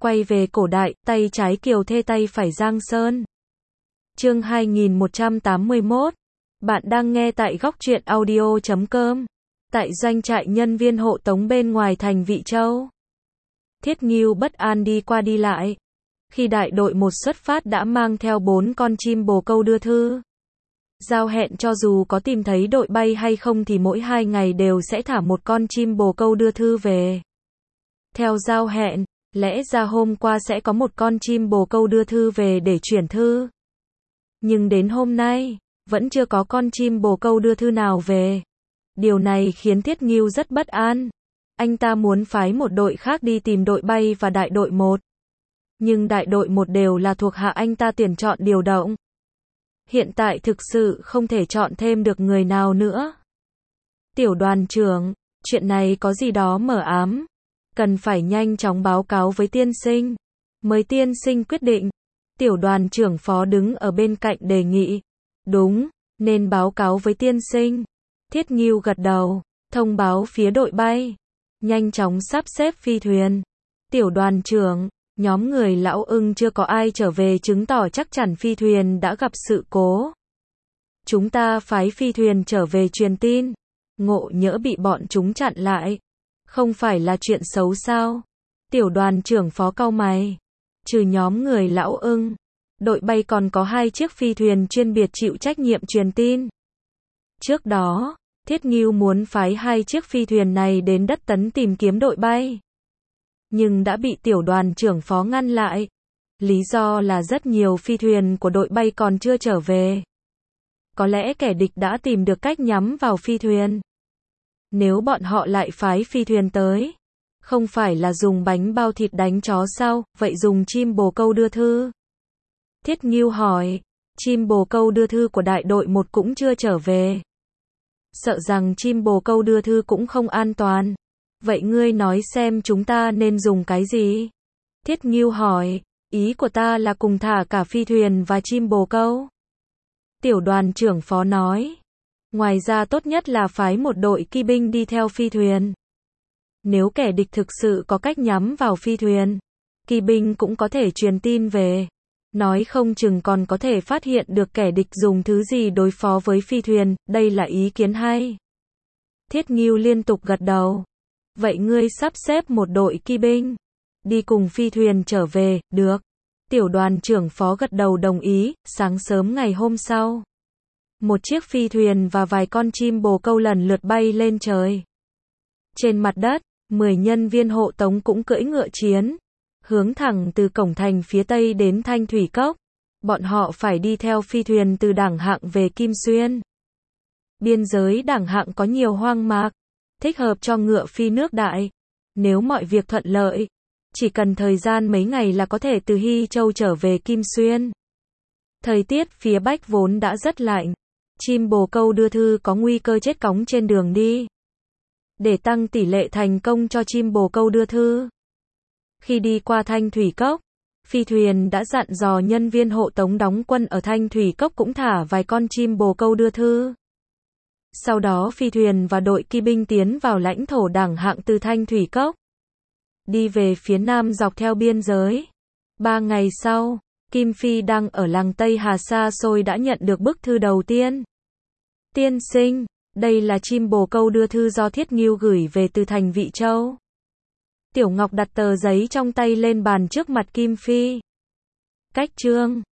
Quay về cổ đại, tay trái Kiều Thê tay phải Giang Sơn. Chương 2181. Bạn đang nghe tại góc truyện audio.com. Tại doanh trại nhân viên hộ tống bên ngoài thành Vị Châu. Thiết Ngưu bất an đi qua đi lại. Khi đại đội một xuất phát đã mang theo 4 con chim bồ câu đưa thư. Giao hẹn cho dù có tìm thấy đội bay hay không thì mỗi 2 ngày đều sẽ thả một con chim bồ câu đưa thư về. Theo giao hẹn, lẽ ra hôm qua sẽ có một con chim bồ câu đưa thư về để chuyển thư. Nhưng đến hôm nay, vẫn chưa có con chim bồ câu đưa thư nào về. Điều này khiến Thiết Ngưu rất bất an. Anh ta muốn phái một đội khác đi tìm đội bay và đại đội 1. Nhưng đại đội 1 đều là thuộc hạ anh ta tuyển chọn điều động. Hiện tại thực sự không thể chọn thêm được người nào nữa. Tiểu đoàn trưởng, chuyện này có gì đó mờ ám. Cần phải nhanh chóng báo cáo với tiên sinh. Mới tiên sinh quyết định. Tiểu đoàn trưởng phó đứng ở bên cạnh đề nghị. Đúng, nên báo cáo với tiên sinh. Thiết Ngưu gật đầu, thông báo phía đội bay. Nhanh chóng sắp xếp phi thuyền. Tiểu đoàn trưởng, nhóm người Lão Ưng chưa có ai trở về chứng tỏ chắc chắn phi thuyền đã gặp sự cố. Chúng ta phái phi thuyền trở về truyền tin. Ngộ nhỡ bị bọn chúng chặn lại. Không phải là chuyện xấu sao? Tiểu đoàn trưởng phó cau mày. Trừ nhóm người Lão Ưng, đội bay còn có 2 chiếc phi thuyền chuyên biệt chịu trách nhiệm truyền tin. Trước đó, Thiết Ngưu muốn phái 2 chiếc phi thuyền này đến đất Tấn tìm kiếm đội bay. Nhưng đã bị tiểu đoàn trưởng phó ngăn lại. Lý do là rất nhiều phi thuyền của đội bay còn chưa trở về. Có lẽ kẻ địch đã tìm được cách nhắm vào phi thuyền. Nếu bọn họ lại phái phi thuyền tới, không phải là dùng bánh bao thịt đánh chó sao, vậy dùng chim bồ câu đưa thư. Thiết Ngưu hỏi, chim bồ câu đưa thư của đại đội 1 cũng chưa trở về. Sợ rằng chim bồ câu đưa thư cũng không an toàn. Vậy ngươi nói xem chúng ta nên dùng cái gì? Thiết Ngưu hỏi, ý của ta là cùng thả cả phi thuyền và chim bồ câu. Tiểu đoàn trưởng phó nói. Ngoài ra tốt nhất là phái một đội kỵ binh đi theo phi thuyền. Nếu kẻ địch thực sự có cách nhắm vào phi thuyền, kỵ binh cũng có thể truyền tin về. Nói không chừng còn có thể phát hiện được kẻ địch dùng thứ gì đối phó với phi thuyền, đây là ý kiến hay. Thiết Ngưu liên tục gật đầu. Vậy ngươi sắp xếp một đội kỵ binh, đi cùng phi thuyền trở về, được. Tiểu đoàn trưởng phó gật đầu đồng ý, sáng sớm ngày hôm sau. Một chiếc phi thuyền và vài con chim bồ câu lần lượt bay lên trời. Trên mặt đất, 10 nhân viên hộ tống cũng cưỡi ngựa chiến, hướng thẳng từ cổng thành phía tây đến Thanh Thủy Cốc. Bọn họ phải đi theo phi thuyền từ Đảng Hạng về Kim Xuyên. Biên giới Đảng Hạng có nhiều hoang mạc, thích hợp cho ngựa phi nước đại. Nếu mọi việc thuận lợi, chỉ cần thời gian mấy ngày là có thể từ Hy Châu trở về Kim Xuyên. Thời tiết phía Bắc vốn đã rất lạnh. Chim bồ câu đưa thư có nguy cơ chết cóng trên đường đi. Để tăng tỷ lệ thành công cho chim bồ câu đưa thư. Khi đi qua Thanh Thủy Cốc, phi thuyền đã dặn dò nhân viên hộ tống đóng quân ở Thanh Thủy Cốc cũng thả vài con chim bồ câu đưa thư. Sau đó phi thuyền và đội kỵ binh tiến vào lãnh thổ Đảng Hạng từ Thanh Thủy Cốc. Đi về phía nam dọc theo biên giới. 3 ngày sau, Kim Phi đang ở làng Tây Hà xa xôi đã nhận được bức thư đầu tiên. Tiên sinh, đây là chim bồ câu đưa thư do Thiết Ngưu gửi về từ thành Vị Châu. Tiểu Ngọc đặt tờ giấy trong tay lên bàn trước mặt Kim Phi. Cách chương